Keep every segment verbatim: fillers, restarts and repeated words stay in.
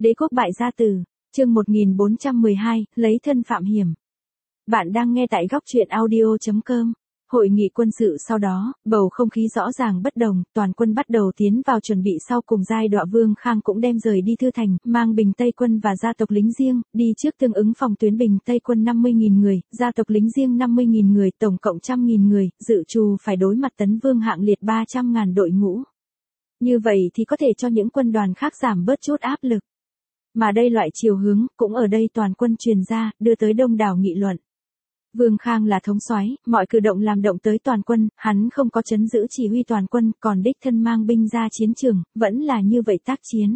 Đế quốc bại gia tử, chương một nghìn bốn trăm mười hai, lấy thân phạm hiểm. Bạn đang nghe tại góc truyện audio chấm com. Hội nghị quân sự sau đó, bầu không khí rõ ràng bất đồng, toàn quân bắt đầu tiến vào chuẩn bị sau cùng giai đoạn. Vương Khang cũng đem rời đi Thư Thành, mang Bình Tây quân và gia tộc lính riêng, đi trước tương ứng phòng tuyến. Bình Tây quân năm mươi nghìn người, gia tộc lính riêng năm mươi nghìn người, tổng cộng trăm nghìn người, dự trù phải đối mặt Tấn Vương hạng liệt ba trăm ngàn đội ngũ. Như vậy thì có thể cho những quân đoàn khác giảm bớt chút áp lực. Mà đây loại chiều hướng, cũng ở đây toàn quân truyền ra, đưa tới đông đảo nghị luận. Vương Khang là thống soái, mọi cử động làm động tới toàn quân, hắn không có trấn giữ chỉ huy toàn quân, còn đích thân mang binh ra chiến trường, vẫn là như vậy tác chiến.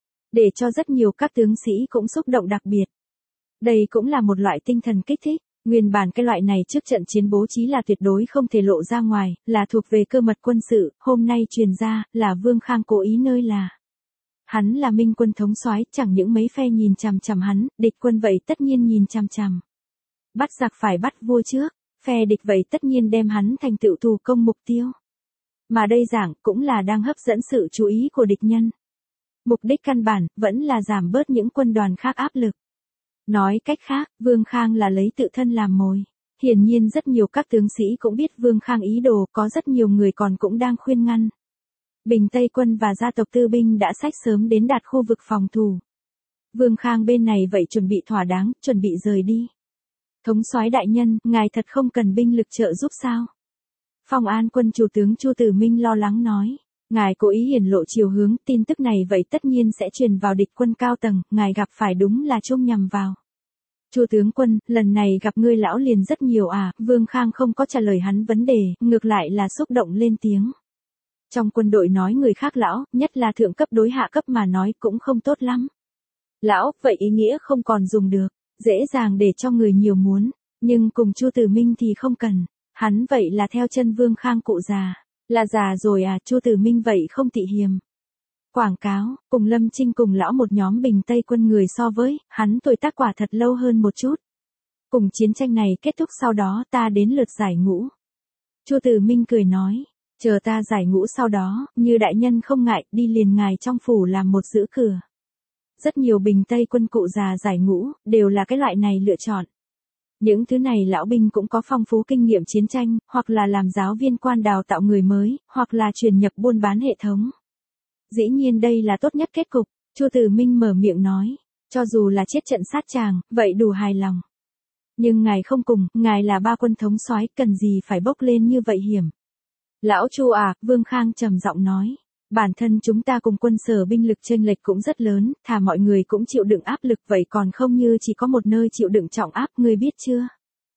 Để cho rất nhiều các tướng sĩ cũng xúc động đặc biệt. Đây cũng là một loại tinh thần kích thích, nguyên bản cái loại này trước trận chiến bố trí là tuyệt đối không thể lộ ra ngoài, là thuộc về cơ mật quân sự, hôm nay truyền ra, là Vương Khang cố ý nơi là. Hắn là minh quân thống soái, chẳng những mấy phe nhìn chằm chằm hắn, địch quân vậy tất nhiên nhìn chằm chằm. Bắt giặc phải bắt vua trước, phe địch vậy tất nhiên đem hắn thành tựu thù công mục tiêu. Mà đây giảng cũng là đang hấp dẫn sự chú ý của địch nhân. Mục đích căn bản vẫn là giảm bớt những quân đoàn khác áp lực. Nói cách khác, Vương Khang là lấy tự thân làm mồi. Hiển nhiên rất nhiều các tướng sĩ cũng biết Vương Khang ý đồ, có rất nhiều người còn cũng đang khuyên ngăn. Bình Tây quân và gia tộc tư binh đã xách sớm đến đạt khu vực phòng thủ. Vương Khang bên này vậy chuẩn bị thỏa đáng, chuẩn bị rời đi. Thống soái đại nhân, ngài thật không cần binh lực trợ giúp sao? Phong An quân chủ tướng Chu Tử Minh lo lắng nói. Ngài cố ý hiển lộ chiều hướng, tin tức này vậy tất nhiên sẽ truyền vào địch quân cao tầng, ngài gặp phải đúng là trông nhằm vào. Chu tướng quân, lần này gặp ngươi lão liền rất nhiều à, Vương Khang không có trả lời hắn vấn đề, ngược lại là xúc động lên tiếng. Trong quân đội nói người khác lão, nhất là thượng cấp đối hạ cấp mà nói cũng không tốt lắm. Lão, vậy ý nghĩa không còn dùng được, dễ dàng để cho người nhiều muốn, nhưng cùng Chu Tử Minh thì không cần, hắn vậy là theo chân Vương Khang cụ già, là già rồi à, Chu Tử Minh vậy không tị hiềm. Quảng cáo, cùng Lâm Trinh cùng lão một nhóm Bình Tây quân người so với, hắn tuổi tác quả thật lâu hơn một chút. Cùng chiến tranh này kết thúc sau đó ta đến lượt giải ngũ. Chu Tử Minh cười nói. Chờ ta giải ngũ sau đó, như đại nhân không ngại, đi liền ngài trong phủ làm một giữ cửa. Rất nhiều Bình Tây quân cụ già giải ngũ, đều là cái loại này lựa chọn. Những thứ này lão binh cũng có phong phú kinh nghiệm chiến tranh, hoặc là làm giáo viên quan đào tạo người mới, hoặc là truyền nhập buôn bán hệ thống. Dĩ nhiên đây là tốt nhất kết cục, Chu Tử Minh mở miệng nói, cho dù là chết trận sát tràng, vậy đủ hài lòng. Nhưng ngài không cùng, ngài là ba quân thống soái, cần gì phải bốc lên như vậy hiểm. Lão Chu à, Vương Khang trầm giọng nói, bản thân chúng ta cùng quân sở binh lực chênh lệch cũng rất lớn, thà mọi người cũng chịu đựng áp lực vậy còn không như chỉ có một nơi chịu đựng trọng áp, ngươi biết chưa?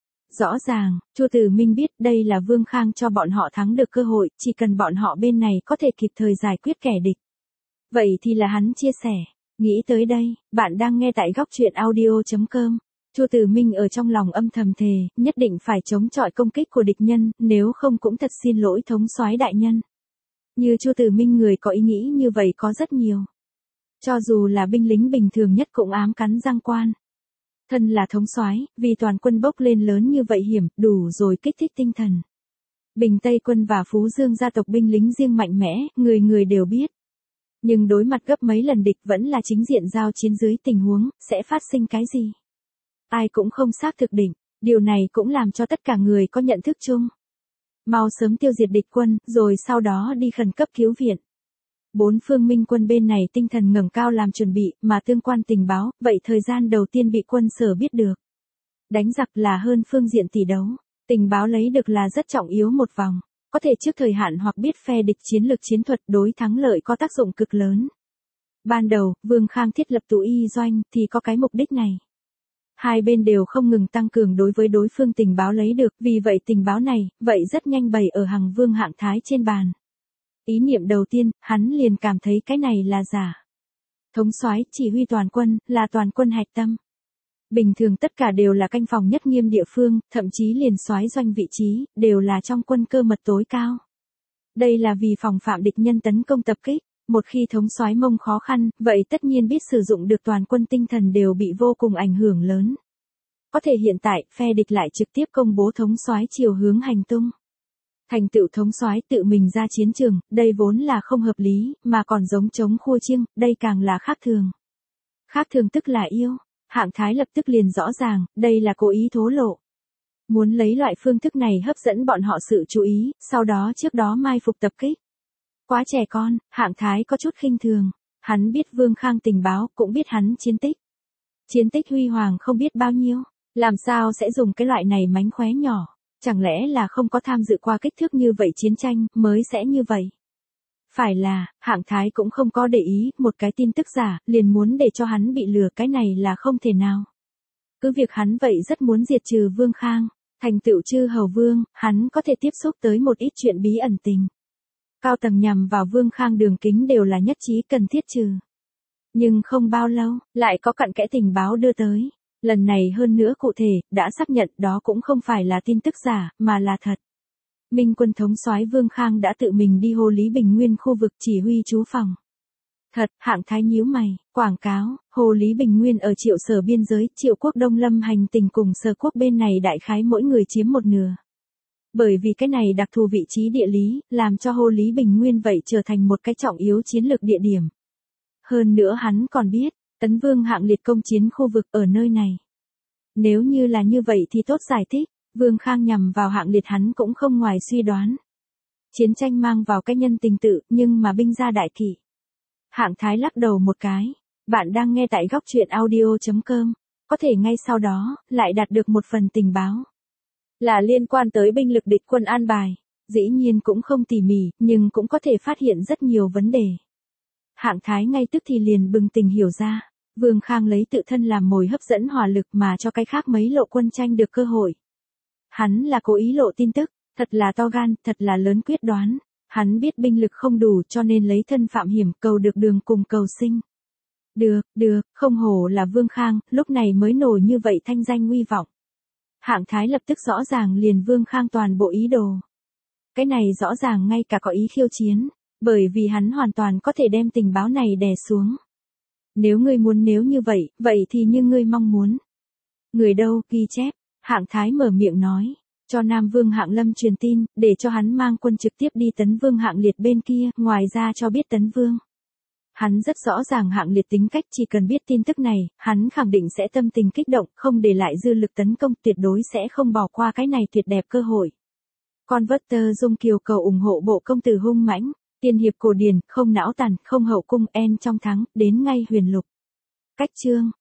Rõ ràng, Chu Tử Minh biết đây là Vương Khang cho bọn họ thắng được cơ hội, chỉ cần bọn họ bên này có thể kịp thời giải quyết kẻ địch. Vậy thì là hắn chia sẻ, nghĩ tới đây, bạn đang nghe tại góc truyện audio chấm com. Chu Tử Minh ở trong lòng âm thầm thề, nhất định phải chống chọi công kích của địch nhân, nếu không cũng thật xin lỗi thống soái đại nhân. Như Chu Tử Minh người có ý nghĩ như vậy có rất nhiều. Cho dù là binh lính bình thường nhất cũng ám cắn răng quan. Thân là thống soái, vì toàn quân bốc lên lớn như vậy hiểm, đủ rồi kích thích tinh thần. Bình Tây quân và Phú Dương gia tộc binh lính riêng mạnh mẽ, người người đều biết. Nhưng đối mặt gấp mấy lần địch vẫn là chính diện giao chiến dưới tình huống, sẽ phát sinh cái gì? Ai cũng không xác thực định, điều này cũng làm cho tất cả người có nhận thức chung. Mau sớm tiêu diệt địch quân, rồi sau đó đi khẩn cấp cứu viện. Bốn phương minh quân bên này tinh thần ngẩng cao làm chuẩn bị, mà tương quan tình báo, vậy thời gian đầu tiên bị quân sở biết được. Đánh giặc là hơn phương diện tỷ đấu, tình báo lấy được là rất trọng yếu một vòng, có thể trước thời hạn hoặc biết phe địch chiến lược chiến thuật đối thắng lợi có tác dụng cực lớn. Ban đầu, Vương Khang thiết lập tụ y doanh thì có cái mục đích này. Hai bên đều không ngừng tăng cường đối với đối phương tình báo lấy được, vì vậy tình báo này, vậy rất nhanh bày ở Hằng Vương hạng thái trên bàn. Ý niệm đầu tiên, hắn liền cảm thấy cái này là giả. Thống soái chỉ huy toàn quân, là toàn quân hạch tâm. Bình thường tất cả đều là canh phòng nhất nghiêm địa phương, thậm chí liền soái doanh vị trí, đều là trong quân cơ mật tối cao. Đây là vì phòng phạm địch nhân tấn công tập kích. Một khi thống soái mông khó khăn, vậy tất nhiên biết sử dụng được toàn quân tinh thần đều bị vô cùng ảnh hưởng lớn. Có thể hiện tại, phe địch lại trực tiếp công bố thống soái chiều hướng hành tung. Thành tựu thống soái tự mình ra chiến trường, đây vốn là không hợp lý, mà còn giống chống khua chiêng, đây càng là khác thường. Khác thường tức là yêu. Hạng Thái lập tức liền rõ ràng, đây là cố ý thố lộ. Muốn lấy loại phương thức này hấp dẫn bọn họ sự chú ý, sau đó trước đó mai phục tập kích. Quá trẻ con, Hạng Thái có chút khinh thường. Hắn biết Vương Khang tình báo, cũng biết hắn chiến tích. Chiến tích huy hoàng không biết bao nhiêu, làm sao sẽ dùng cái loại này mánh khóe nhỏ. Chẳng lẽ là không có tham dự qua kích thước như vậy chiến tranh, mới sẽ như vậy. Phải là, Hạng Thái cũng không có để ý, một cái tin tức giả, liền muốn để cho hắn bị lừa, cái này là không thể nào. Cứ việc hắn vậy rất muốn diệt trừ Vương Khang, thành tựu chư hầu vương, hắn có thể tiếp xúc tới một ít chuyện bí ẩn tình. Cao tầng nhằm vào Vương Khang đường kính đều là nhất trí cần thiết trừ. Nhưng không bao lâu, lại có cặn kẽ tình báo đưa tới. Lần này hơn nữa cụ thể, đã xác nhận đó cũng không phải là tin tức giả, mà là thật. Minh quân thống soái Vương Khang đã tự mình đi Hồ Lý Bình Nguyên khu vực chỉ huy trú phòng. Thật, Hạng Thái nhíu mày, quảng cáo, Hồ Lý Bình Nguyên ở Triệu Sở biên giới, Triệu quốc Đông Lâm hành tình cùng Sở quốc bên này đại khái mỗi người chiếm một nửa. Bởi vì cái này đặc thù vị trí địa lý, làm cho Hồ Lý Bình Nguyên vậy trở thành một cái trọng yếu chiến lược địa điểm. Hơn nữa hắn còn biết, Tấn Vương Hạng Liệt công chiến khu vực ở nơi này. Nếu như là như vậy thì tốt giải thích, Vương Khang nhằm vào Hạng Liệt hắn cũng không ngoài suy đoán. Chiến tranh mang vào cái nhân tình tự, nhưng mà binh gia đại kỵ. Hạng Thái lắc đầu một cái, bạn đang nghe tại góc truyện audio chấm com, có thể ngay sau đó, lại đạt được một phần tình báo. Là liên quan tới binh lực địch quân an bài, dĩ nhiên cũng không tỉ mỉ, nhưng cũng có thể phát hiện rất nhiều vấn đề. Hạng Thái ngay tức thì liền bừng tỉnh hiểu ra, Vương Khang lấy tự thân làm mồi hấp dẫn hỏa lực mà cho cái khác mấy lộ quân tranh được cơ hội. Hắn là cố ý lộ tin tức, thật là to gan, thật là lớn quyết đoán. Hắn biết binh lực không đủ cho nên lấy thân phạm hiểm cầu được đường cùng cầu sinh. Được, được, không hổ là Vương Khang, lúc này mới nổi như vậy thanh danh uy vọng. Hạng Thái lập tức rõ ràng liền Vương Khang toàn bộ ý đồ. Cái này rõ ràng ngay cả có ý khiêu chiến, bởi vì hắn hoàn toàn có thể đem tình báo này đè xuống. Nếu ngươi muốn nếu như vậy, vậy thì như ngươi mong muốn. Người đâu, ghi chép, Hạng Thái mở miệng nói. Cho Nam Vương Hạng Lâm truyền tin, để cho hắn mang quân trực tiếp đi Tấn Vương Hạng Liệt bên kia, ngoài ra cho biết Tấn Vương. Hắn rất rõ ràng Hạng Liệt tính cách, chỉ cần biết tin tức này, hắn khẳng định sẽ tâm tình kích động, không để lại dư lực tấn công, tuyệt đối sẽ không bỏ qua cái này tuyệt đẹp cơ hội. Converter Dung Kiều cầu ủng hộ bộ công tử hung mãnh, tiên hiệp cổ điển, không não tàn, không hậu cung en trong thắng, đến ngay huyền lục. Cách chương